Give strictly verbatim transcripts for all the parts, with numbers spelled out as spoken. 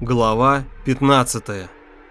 Глава пятнадцатая.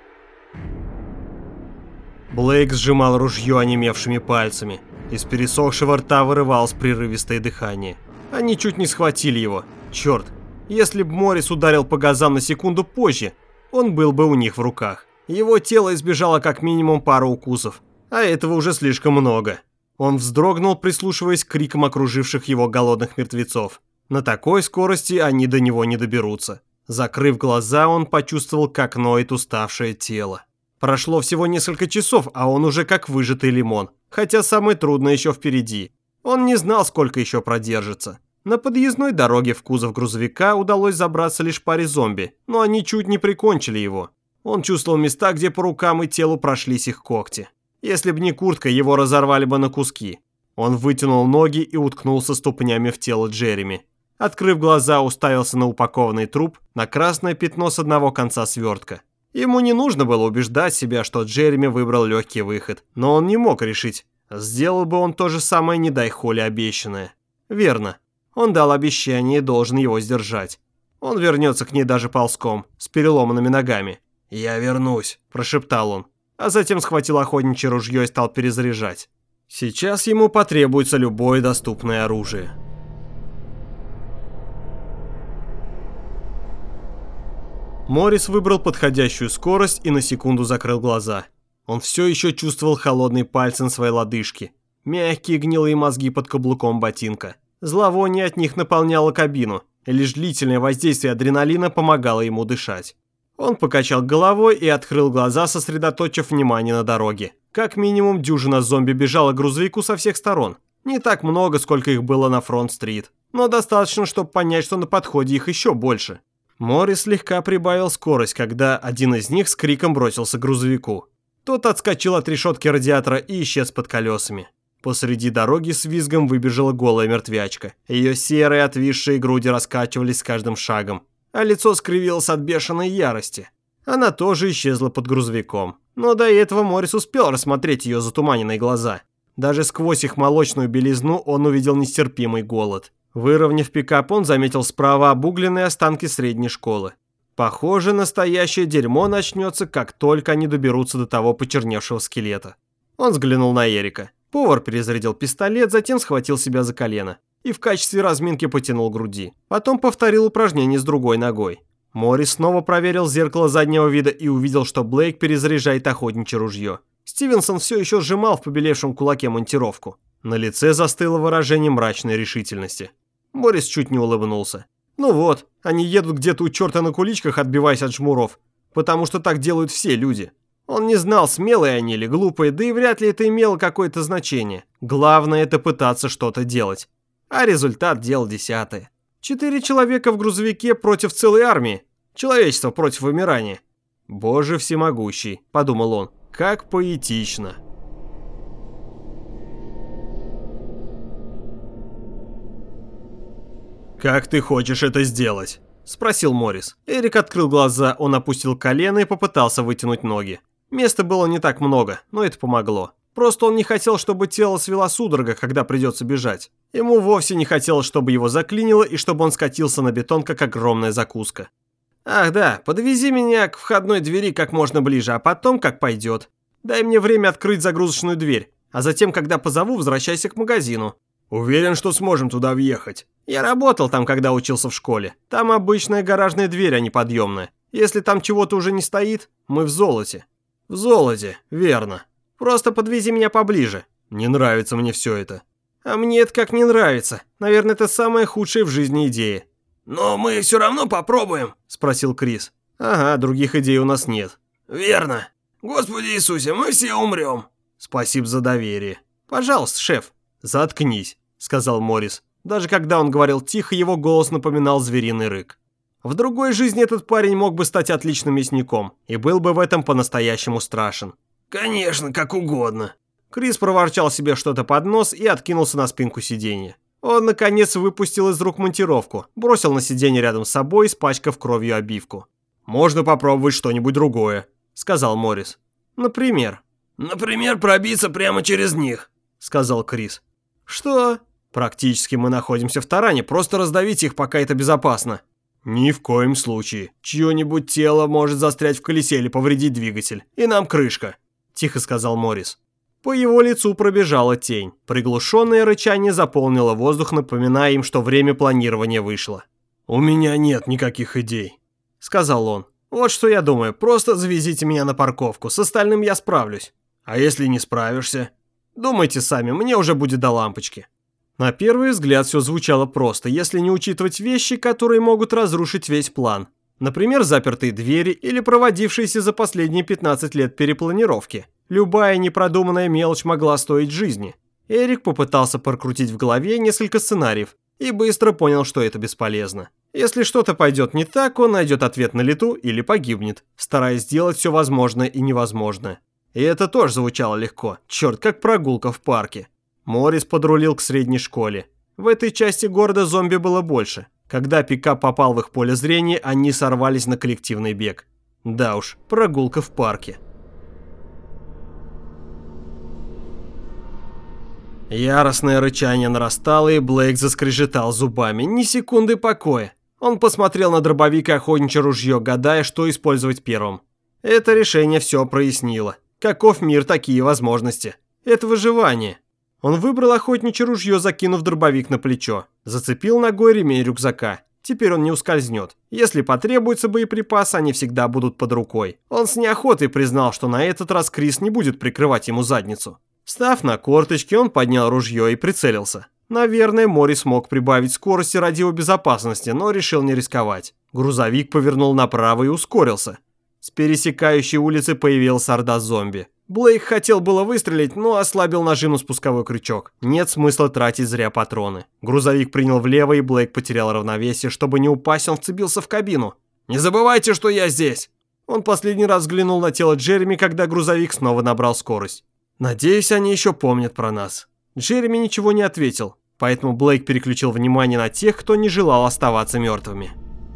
Блейк сжимал ружье онемевшими пальцами. Из пересохшего рта вырывалось прерывистое дыхание. Они чуть не схватили его. Черт, если б Моррис ударил по газам на секунду позже, он был бы у них в руках. Его тело избежало как минимум пару укусов, а этого уже слишком много. Он вздрогнул, прислушиваясь к крикам окруживших его голодных мертвецов. На такой скорости они до него не доберутся. Закрыв глаза, он почувствовал, как ноет уставшее тело. Прошло всего несколько часов, а он уже как выжатый лимон. Хотя самое трудное еще впереди. Он не знал, сколько еще продержится. На подъездной дороге в кузов грузовика удалось забраться лишь паре зомби, но они чуть не прикончили его. Он чувствовал места, где по рукам и телу прошлись их когти. Если бы не куртка, его разорвали бы на куски. Он вытянул ноги и уткнулся ступнями в тело Джереми. Открыв глаза, уставился на упакованный труп, на красное пятно с одного конца свертка. Ему не нужно было убеждать себя, что Джереми выбрал легкий выход, но он не мог решить, сделал бы он то же самое, не дай Холли обещанное. Верно, он дал обещание и должен его сдержать. Он вернется к ней даже ползком, с переломанными ногами. «Я вернусь», – прошептал он, а затем схватил охотничье ружье и стал перезаряжать. Сейчас ему потребуется любое доступное оружие. Моррис выбрал подходящую скорость и на секунду закрыл глаза. Он все еще чувствовал холодные пальцы на своей лодыжке, мягкие гнилые мозги под каблуком ботинка. Зловоние от них наполняло кабину, и лишь длительное воздействие адреналина помогало ему дышать. Он покачал головой и открыл глаза, сосредоточив внимание на дороге. Как минимум дюжина зомби бежала к грузовику со всех сторон. Не так много, сколько их было на Фронт-стрит, но достаточно, чтобы понять, что на подходе их еще больше. Моррис слегка прибавил скорость, когда один из них с криком бросился к грузовику. Тот отскочил от решетки радиатора и исчез под колесами. Посреди дороги с визгом выбежала голая мертвячка. Ее серые отвисшие груди раскачивались с каждым шагом, а лицо скривилось от бешеной ярости. Она тоже исчезла под грузовиком, но до этого Моррис успел рассмотреть ее затуманенные глаза. Даже сквозь их молочную белизну он увидел нестерпимый голод. Выровняв пикап, он заметил справа обугленные останки средней школы. Похоже, настоящее дерьмо начнется, как только они доберутся до того почерневшего скелета. Он взглянул на Эрика. Повар перезарядил пистолет, затем схватил себя за колено и в качестве разминки потянул к груди. Потом повторил упражнение с другой ногой. Моррис снова проверил зеркало заднего вида и увидел, что Блейк перезаряжает охотничье ружье. Стивенсон все еще сжимал в побелевшем кулаке монтировку. На лице застыло выражение мрачной решительности. Моррис чуть не улыбнулся. Ну вот, они едут где-то у черта на куличках, отбиваясь от жмуров, потому что так делают все люди. Он не знал, смелые они или глупые, да и вряд ли это имело какое-то значение. Главное – это пытаться что-то делать. А результат – дело десятое. Четыре человека в грузовике против целой армии. Человечество против вымирания. «Боже всемогущий», – подумал он, – как поэтично. «Как ты хочешь это сделать?» – спросил Моррис. Эрик открыл глаза, он опустил колено и попытался вытянуть ноги. Места было не так много, но это помогло. Просто он не хотел, чтобы тело свело судорога, когда придется бежать. Ему вовсе не хотелось, чтобы его заклинило и чтобы он скатился на бетон, как огромная закуска. «Ах да, подвези меня к входной двери как можно ближе, а потом как пойдет. Дай мне время открыть загрузочную дверь, а затем, когда позову, возвращайся к магазину». «Уверен, что сможем туда въехать». «Я работал там, когда учился в школе. Там обычная гаражная дверь, а не подъемная. Если там чего-то уже не стоит, мы в золоте». «В золоте, верно. Просто подвези меня поближе». «Не нравится мне все это». «А мне это как не нравится. Наверное, это самая худшая в жизни идея». «Но мы все равно попробуем», – спросил Крис. «Ага, других идей у нас нет». «Верно. Господи Иисусе, мы все умрем». «Спасибо за доверие». «Пожалуйста, шеф». «Заткнись», – сказал Моррис. Даже когда он говорил тихо, его голос напоминал звериный рык. В другой жизни этот парень мог бы стать отличным мясником и был бы в этом по-настоящему страшен. «Конечно, как угодно». Крис проворчал себе что-то под нос и откинулся на спинку сиденья. Он, наконец, выпустил из рук монтировку, бросил на сиденье рядом с собой, испачкав кровью обивку. «Можно попробовать что-нибудь другое», — сказал Моррис. «Например?» «Например, пробиться прямо через них», — сказал Крис. «Что?» «Практически мы находимся в таране, просто раздавить их, пока это безопасно». «Ни в коем случае. Чье-нибудь тело может застрять в колесе или повредить двигатель. И нам крышка», – тихо сказал Моррис. По его лицу пробежала тень. Приглушенное рычание заполнило воздух, напоминая им, что время планирования вышло. «У меня нет никаких идей», – сказал он. «Вот что я думаю, просто завезите меня на парковку, с остальным я справлюсь. А если не справишься? Думайте сами, мне уже будет до лампочки». На первый взгляд все звучало просто, если не учитывать вещи, которые могут разрушить весь план. Например, запертые двери или проводившиеся за последние пятнадцать лет перепланировки. Любая непродуманная мелочь могла стоить жизни. Эрик попытался прокрутить в голове несколько сценариев и быстро понял, что это бесполезно. Если что-то пойдет не так, он найдет ответ на лету или погибнет, стараясь сделать все возможное и невозможное. И это тоже звучало легко. Черт, как прогулка в парке. Моррис подрулил к средней школе. В этой части города зомби было больше. Когда пикап попал в их поле зрения, они сорвались на коллективный бег. Да уж, прогулка в парке. Яростное рычание нарастало, и Блейк заскрежетал зубами. Ни секунды покоя. Он посмотрел на дробовик и охотничье ружье, гадая, что использовать первым. Это решение все прояснило. Каков мир, такие возможности. Это выживание. Он выбрал охотничье ружье, закинув дробовик на плечо. Зацепил ногой ремень рюкзака. Теперь он не ускользнет. Если потребуется боеприпасы, они всегда будут под рукой. Он с неохотой признал, что на этот раз Крис не будет прикрывать ему задницу. Встав на корточки, он поднял ружье и прицелился. Наверное, Моррис мог прибавить скорости ради его безопасности, но решил не рисковать. Грузовик повернул направо и ускорился. С пересекающей улицы появился орда зомби. Блейк хотел было выстрелить, но ослабил нажим на спусковой крючок. Нет смысла тратить зря патроны. Грузовик принял влево, и Блейк потерял равновесие. Чтобы не упасть, он вцепился в кабину. «Не забывайте, что я здесь!» Он последний раз взглянул на тело Джереми, когда грузовик снова набрал скорость. «Надеюсь, они еще помнят про нас». Джереми ничего не ответил, поэтому Блейк переключил внимание на тех, кто не желал оставаться мертвыми.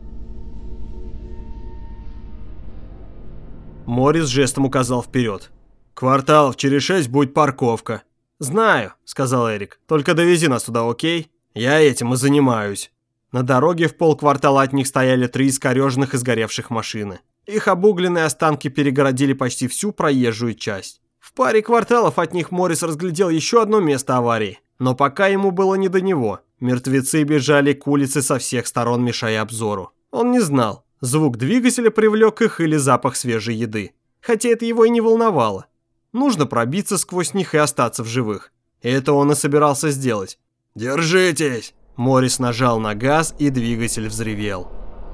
Моррис жестом указал вперед. «Кварталов через шесть будет парковка». «Знаю», — сказал Эрик. «Только довези нас туда, окей? Я этим и занимаюсь». На дороге в полквартала от них стояли три искореженных и сгоревших машины. Их обугленные останки перегородили почти всю проезжую часть. В паре кварталов от них Моррис разглядел еще одно место аварии. Но пока ему было не до него. Мертвецы бежали к улице со всех сторон, мешая обзору. Он не знал, звук двигателя привлек их или запах свежей еды. Хотя это его и не волновало. Нужно пробиться сквозь них и остаться в живых. И это он и собирался сделать. «Держитесь!» Моррис нажал на газ, и двигатель взревел.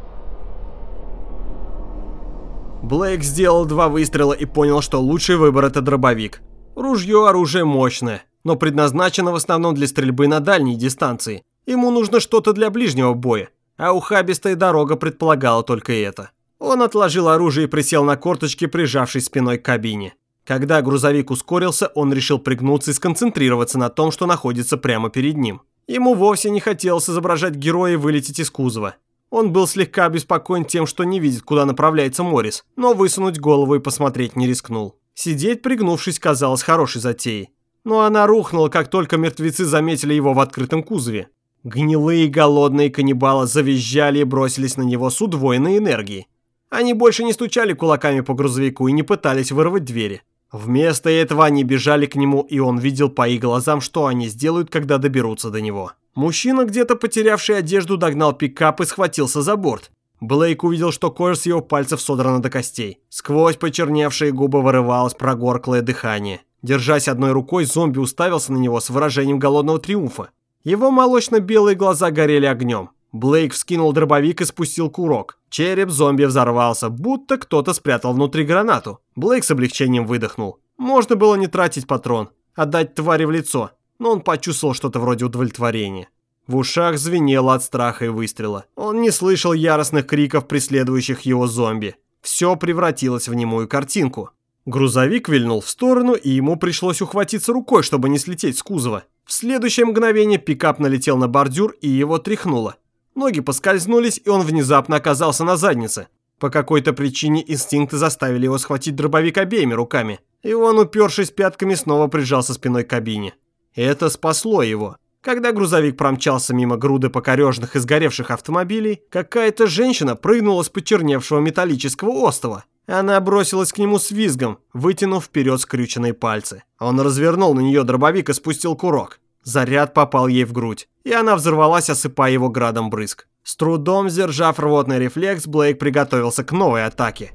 Блейк сделал два выстрела и понял, что лучший выбор – это дробовик. Ружье – оружие мощное, но предназначено в основном для стрельбы на дальней дистанции. Ему нужно что-то для ближнего боя, а ухабистая дорога предполагала только это. Он отложил оружие и присел на корточки, прижавшись спиной к кабине. Когда грузовик ускорился, он решил пригнуться и сконцентрироваться на том, что находится прямо перед ним. Ему вовсе не хотелось изображать героя и вылететь из кузова. Он был слегка обеспокоен тем, что не видит, куда направляется Моррис, но высунуть голову и посмотреть не рискнул. Сидеть, пригнувшись, казалось хорошей затеей. Но она рухнула, как только мертвецы заметили его в открытом кузове. Гнилые голодные каннибалы завизжали и бросились на него с удвоенной энергией. Они больше не стучали кулаками по грузовику и не пытались вырвать двери. Вместо этого они бежали к нему, и он видел по их глазам, что они сделают, когда доберутся до него. Мужчина, где-то потерявший одежду, догнал пикап и схватился за борт. Блейк увидел, что кожа с его пальцев содрана до костей. Сквозь почерневшие губы вырывалось прогорклое дыхание. Держась одной рукой, зомби уставился на него с выражением голодного триумфа. Его молочно-белые глаза горели огнем. Блейк вскинул дробовик и спустил курок. Череп зомби взорвался, будто кто-то спрятал внутри гранату. Блейк с облегчением выдохнул. Можно было не тратить патрон, отдать твари в лицо, но он почувствовал что-то вроде удовлетворения. В ушах звенело от страха и выстрела. Он не слышал яростных криков преследующих его зомби. Все превратилось в немую картинку. Грузовик вильнул в сторону, и ему пришлось ухватиться рукой, чтобы не слететь с кузова. В следующее мгновение пикап налетел на бордюр, и его тряхнуло. Ноги поскользнулись, и он внезапно оказался на заднице. По какой-то причине инстинкты заставили его схватить дробовик обеими руками. И он, упершись пятками, снова прижался спиной к кабине. Это спасло его. Когда грузовик промчался мимо груды покореженных и сгоревших автомобилей, какая-то женщина прыгнула с почерневшего металлического остова. Она бросилась к нему с визгом, вытянув вперед скрюченные пальцы. Он развернул на нее дробовик и спустил курок. Заряд попал ей в грудь, и она взорвалась, осыпая его градом брызг. С трудом сдержав рвотный рефлекс, Блейк приготовился к новой атаке.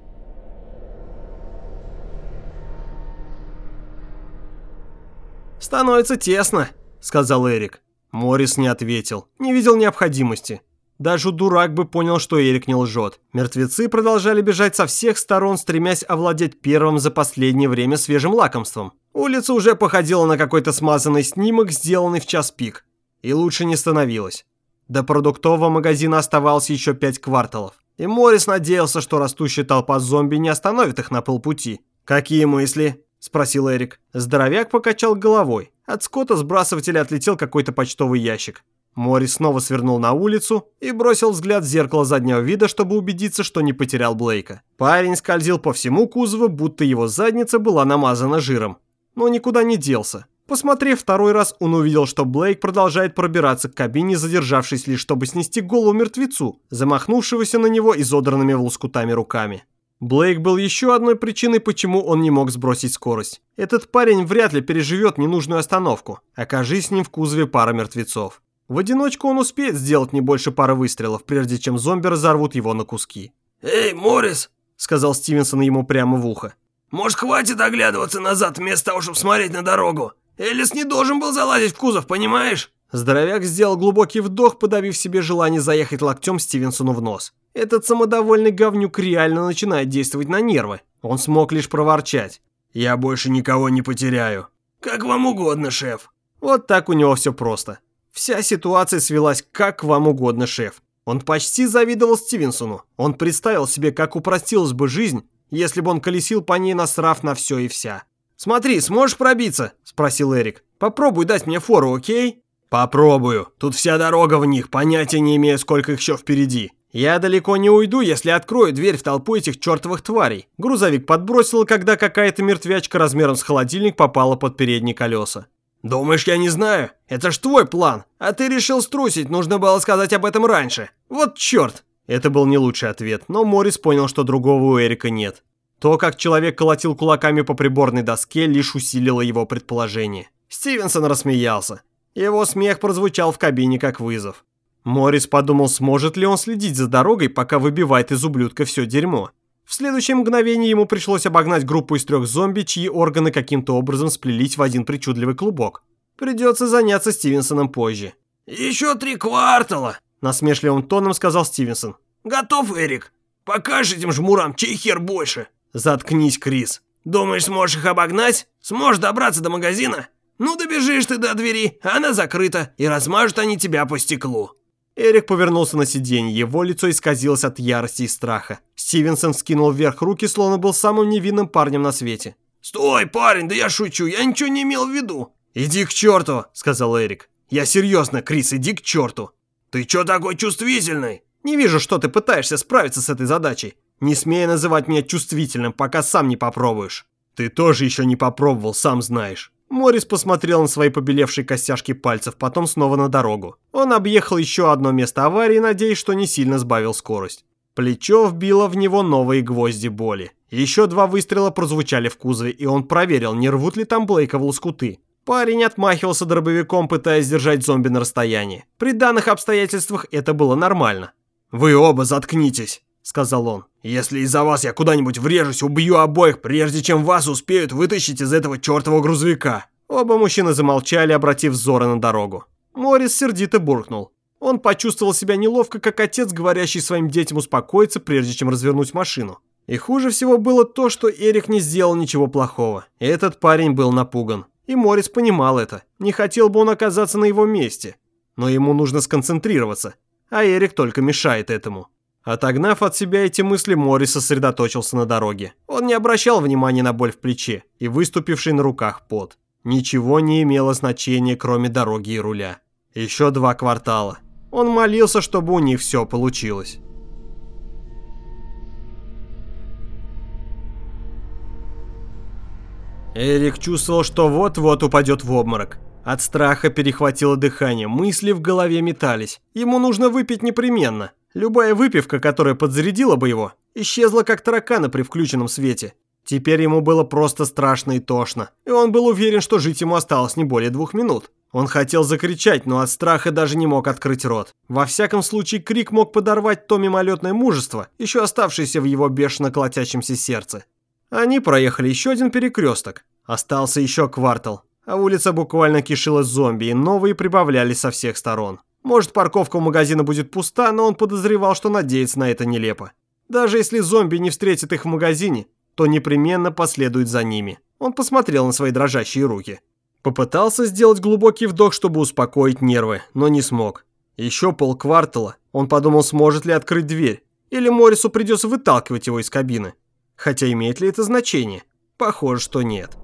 «Становится тесно», — сказал Эрик. Моррис не ответил, не видел необходимости. Даже дурак бы понял, что Эрик не лжет. Мертвецы продолжали бежать со всех сторон, стремясь овладеть первым за последнее время свежим лакомством. Улица уже походила на какой-то смазанный снимок, сделанный в час пик. И лучше не становилось. До продуктового магазина оставалось еще пять кварталов. И Моррис надеялся, что растущая толпа зомби не остановит их на полпути. «Какие мысли?» – спросил Эрик. Здоровяк покачал головой. От Скотта сбрасывателя отлетел какой-то почтовый ящик. Моррис снова свернул на улицу и бросил взгляд в зеркало заднего вида, чтобы убедиться, что не потерял Блейка. Парень скользил по всему кузову, будто его задница была намазана жиром. Но никуда не делся. Посмотрев второй раз, он увидел, что Блейк продолжает пробираться к кабине, задержавшись лишь, чтобы снести голову мертвецу, замахнувшегося на него изодранными в лоскутами руками. Блейк был еще одной причиной, почему он не мог сбросить скорость. Этот парень вряд ли переживет ненужную остановку, окажись с ним в кузове пара мертвецов. В одиночку он успеет сделать не больше пары выстрелов, прежде чем зомби разорвут его на куски. «Эй, Моррис!» — сказал Стивенсон ему прямо в ухо. «Может, хватит оглядываться назад вместо того, чтобы смотреть на дорогу? Элис не должен был залазить в кузов, понимаешь?» Здоровяк сделал глубокий вдох, подавив себе желание заехать локтем Стивенсону в нос. Этот самодовольный говнюк реально начинает действовать на нервы. Он смог лишь проворчать. «Я больше никого не потеряю». «Как вам угодно, шеф». Вот так у него все просто. Вся ситуация свелась как вам угодно, шеф. Он почти завидовал Стивенсону. Он представил себе, как упростилась бы жизнь, если бы он колесил по ней, насрав на все и вся. «Смотри, сможешь пробиться?» – спросил Эрик. «Попробуй дать мне фору, окей?» «Попробую. Тут вся дорога в них, понятия не имею, сколько их еще впереди». «Я далеко не уйду, если открою дверь в толпу этих чертовых тварей». Грузовик подбросило, когда какая-то мертвячка размером с холодильник попала под передние колеса. «Думаешь, я не знаю? Это ж твой план. А ты решил струсить, нужно было сказать об этом раньше. Вот черт!» Это был не лучший ответ, но Моррис понял, что другого у Эрика нет. То, как человек колотил кулаками по приборной доске, лишь усилило его предположение. Стивенсон рассмеялся. Его смех прозвучал в кабине как вызов. Моррис подумал, сможет ли он следить за дорогой, пока выбивает из ублюдка все дерьмо. В следующее мгновение ему пришлось обогнать группу из трех зомби, чьи органы каким-то образом сплелись в один причудливый клубок. Придется заняться Стивенсоном позже. «Еще три квартала», — насмешливым тоном сказал Стивенсон. «Готов, Эрик? Покажешь этим жмурам, чей хер больше?» «Заткнись, Крис». «Думаешь, сможешь их обогнать? Сможешь добраться до магазина? Ну, добежишь ты до двери, она закрыта, и размажут они тебя по стеклу». Эрик повернулся на сиденье, его лицо исказилось от ярости и страха. Стивенсон скинул вверх руки, словно был самым невинным парнем на свете. «Стой, парень, да я шучу, я ничего не имел в виду». «Иди к черту», — сказал Эрик. «Я серьезно, Крис, иди к черту». «Ты чё такой чувствительный?» «Не вижу, что ты пытаешься справиться с этой задачей. Не смей называть меня чувствительным, пока сам не попробуешь». «Ты тоже еще не попробовал, сам знаешь». Моррис посмотрел на свои побелевшие костяшки пальцев, потом снова на дорогу. Он объехал еще одно место аварии, надеясь, что не сильно сбавил скорость. Плечо вбило в него новые гвозди боли. Еще два выстрела прозвучали в кузове, и он проверил, не рвут ли там Блейка в лоскуты. Парень отмахивался дробовиком, пытаясь держать зомби на расстоянии. При данных обстоятельствах это было нормально. «Вы оба заткнитесь», — сказал он. «Если из-за вас я куда-нибудь врежусь, убью обоих, прежде чем вас успеют вытащить из этого чертового грузовика». Оба мужчины замолчали, обратив взоры на дорогу. Моррис сердито буркнул. Он почувствовал себя неловко, как отец, говорящий своим детям успокоиться, прежде чем развернуть машину. И хуже всего было то, что Эрик не сделал ничего плохого. Этот парень был напуган. И Моррис понимал это. Не хотел бы он оказаться на его месте. Но ему нужно сконцентрироваться. А Эрик только мешает этому. Отогнав от себя эти мысли, Моррис сосредоточился на дороге. Он не обращал внимания на боль в плече и выступивший на руках пот. Ничего не имело значения, кроме дороги и руля. Еще два квартала. Он молился, чтобы у них все получилось. Эрик чувствовал, что вот-вот упадет в обморок. От страха перехватило дыхание, мысли в голове метались. Ему нужно выпить непременно. Любая выпивка, которая подзарядила бы его, исчезла как тараканы при включенном свете. Теперь ему было просто страшно и тошно, и он был уверен, что жить ему осталось не более двух минут. Он хотел закричать, но от страха даже не мог открыть рот. Во всяком случае, крик мог подорвать то мимолетное мужество, еще оставшееся в его бешено колотящемся сердце. Они проехали еще один перекресток. Остался еще квартал, а улица буквально кишила зомби, и новые прибавлялись со всех сторон. Может, парковка у магазина будет пуста, но он подозревал, что надеяться на это нелепо. Даже если зомби не встретят их в магазине, то непременно последует за ними. Он посмотрел на свои дрожащие руки. Попытался сделать глубокий вдох, чтобы успокоить нервы, но не смог. Еще полквартала. Он подумал, сможет ли открыть дверь, или Моррису придется выталкивать его из кабины. Хотя имеет ли это значение? Похоже, что нет.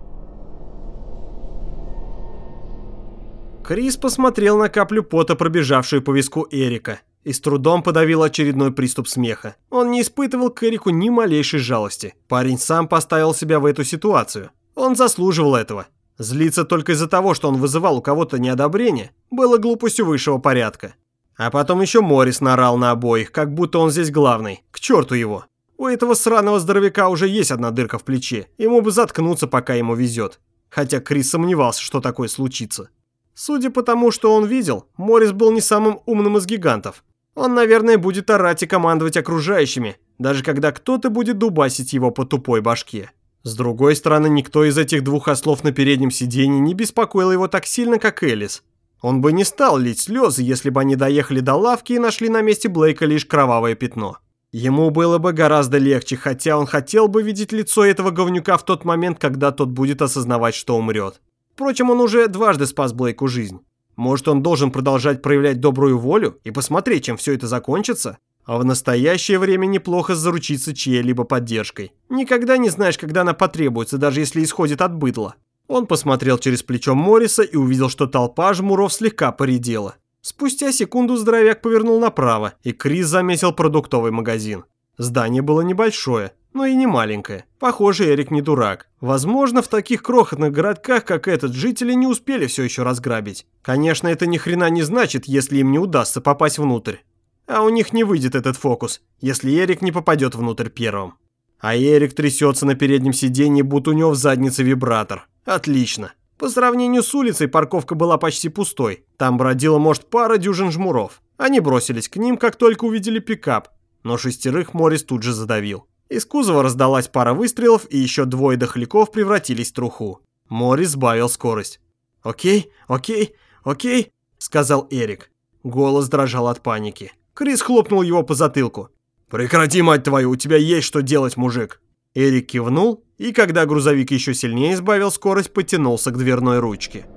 Крис посмотрел на каплю пота, пробежавшую по виску Эрика, и с трудом подавил очередной приступ смеха. Он не испытывал к Эрику ни малейшей жалости. Парень сам поставил себя в эту ситуацию. Он заслуживал этого. Злиться только из-за того, что он вызывал у кого-то неодобрение, было глупостью высшего порядка. А потом еще Моррис наорал на обоих, как будто он здесь главный. К черту его. У этого сраного здоровяка уже есть одна дырка в плече. Ему бы заткнуться, пока ему везет. Хотя Крис сомневался, что такое случится. Судя по тому, что он видел, Моррис был не самым умным из гигантов. Он, наверное, будет орать и командовать окружающими, даже когда кто-то будет дубасить его по тупой башке. С другой стороны, никто из этих двух ослов на переднем сиденье не беспокоил его так сильно, как Элис. Он бы не стал лить слезы, если бы они доехали до лавки и нашли на месте Блейка лишь кровавое пятно. Ему было бы гораздо легче, хотя он хотел бы видеть лицо этого говнюка в тот момент, когда тот будет осознавать, что умрет. Впрочем, он уже дважды спас Блейку жизнь. Может, он должен продолжать проявлять добрую волю и посмотреть, чем все это закончится? А в настоящее время неплохо заручиться чьей-либо поддержкой. Никогда не знаешь, когда она потребуется, даже если исходит от быдла. Он посмотрел через плечо Морриса и увидел, что толпа жмуров слегка поредела. Спустя секунду здоровяк повернул направо, и Крис заметил продуктовый магазин. Здание было небольшое, но и не маленькое. Похоже, Эрик не дурак. Возможно, в таких крохотных городках, как этот, жители не успели все еще разграбить. Конечно, это ни хрена не значит, если им не удастся попасть внутрь. А у них не выйдет этот фокус, если Эрик не попадет внутрь первым. А Эрик трясется на переднем сиденье, будто у него в заднице вибратор. Отлично. По сравнению с улицей, парковка была почти пустой. Там бродила, может, пара дюжин жмуров. Они бросились к ним, как только увидели пикап. Но шестерых Моррис тут же задавил. Из кузова раздалась пара выстрелов, и еще двое дохляков превратились в труху. Моррис сбавил скорость. «Окей, окей, окей», — сказал Эрик. Голос дрожал от паники. Крис хлопнул его по затылку. «Прекрати, мать твою, у тебя есть что делать, мужик!» Эрик кивнул, и когда грузовик еще сильнее сбавил скорость, потянулся к дверной ручке.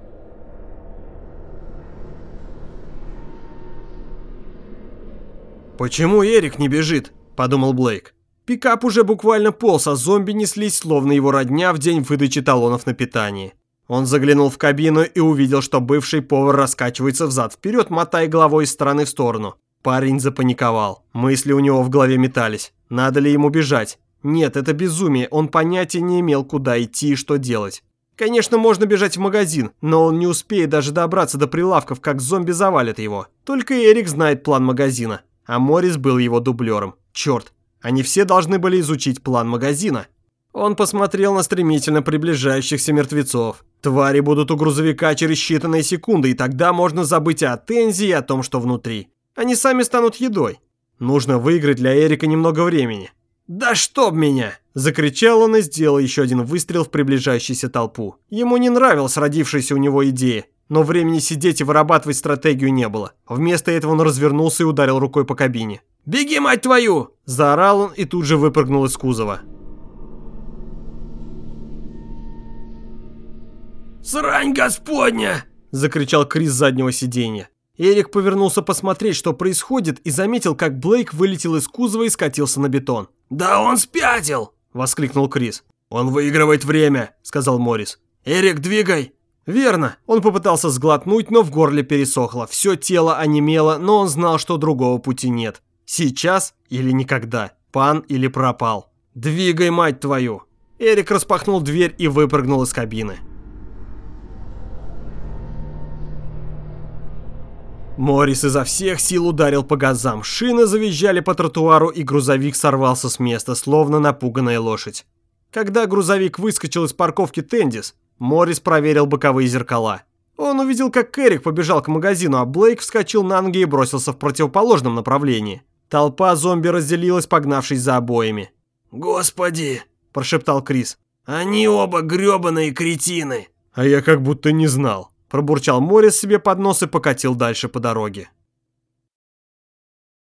«Почему Эрик не бежит?» – подумал Блейк. Пикап уже буквально полз, а зомби неслись, словно его родня в день выдачи талонов на питание. Он заглянул в кабину и увидел, что бывший повар раскачивается взад-вперед, мотая головой из стороны в сторону. Парень запаниковал. Мысли у него в голове метались. Надо ли ему бежать? Нет, это безумие, он понятия не имел, куда идти и что делать. Конечно, можно бежать в магазин, но он не успеет даже добраться до прилавков, как зомби завалят его. Только Эрик знает план магазина, а Моррис был его дублером. Черт, они все должны были изучить план магазина. Он посмотрел на стремительно приближающихся мертвецов. Твари будут у грузовика через считанные секунды, и тогда можно забыть о Тензи и о том, что внутри. Они сами станут едой. Нужно выиграть для Эрика немного времени. «Да чтоб меня!» – закричал он и сделал еще один выстрел в приближающуюся толпу. Ему не нравилась родившаяся у него идея, но времени сидеть и вырабатывать стратегию не было. Вместо этого он развернулся и ударил рукой по кабине. «Беги, мать твою!» – заорал он и тут же выпрыгнул из кузова. «Срань господня!» – закричал Крис с заднего сиденья. Эрик повернулся посмотреть, что происходит, и заметил, как Блейк вылетел из кузова и скатился на бетон. «Да он спятил!» – воскликнул Крис. «Он выигрывает время», – сказал Моррис. «Эрик, двигай!» Верно, он попытался сглотнуть, но в горле пересохло. Все тело онемело, но он знал, что другого пути нет. Сейчас или никогда. Пан или пропал. «Двигай, мать твою!» Эрик распахнул дверь и выпрыгнул из кабины. Моррис изо всех сил ударил по газам, шины завизжали по тротуару, и грузовик сорвался с места, словно напуганная лошадь. Когда грузовик выскочил из парковки Тендис, Моррис проверил боковые зеркала. Он увидел, как Эрик побежал к магазину, а Блейк вскочил на ноги и бросился в противоположном направлении. Толпа зомби разделилась, погнавшись за обоими. «Господи!» – прошептал Крис. «Они оба грёбаные кретины!» «А я как будто не знал», – пробурчал Моррис себе под нос и покатил дальше по дороге.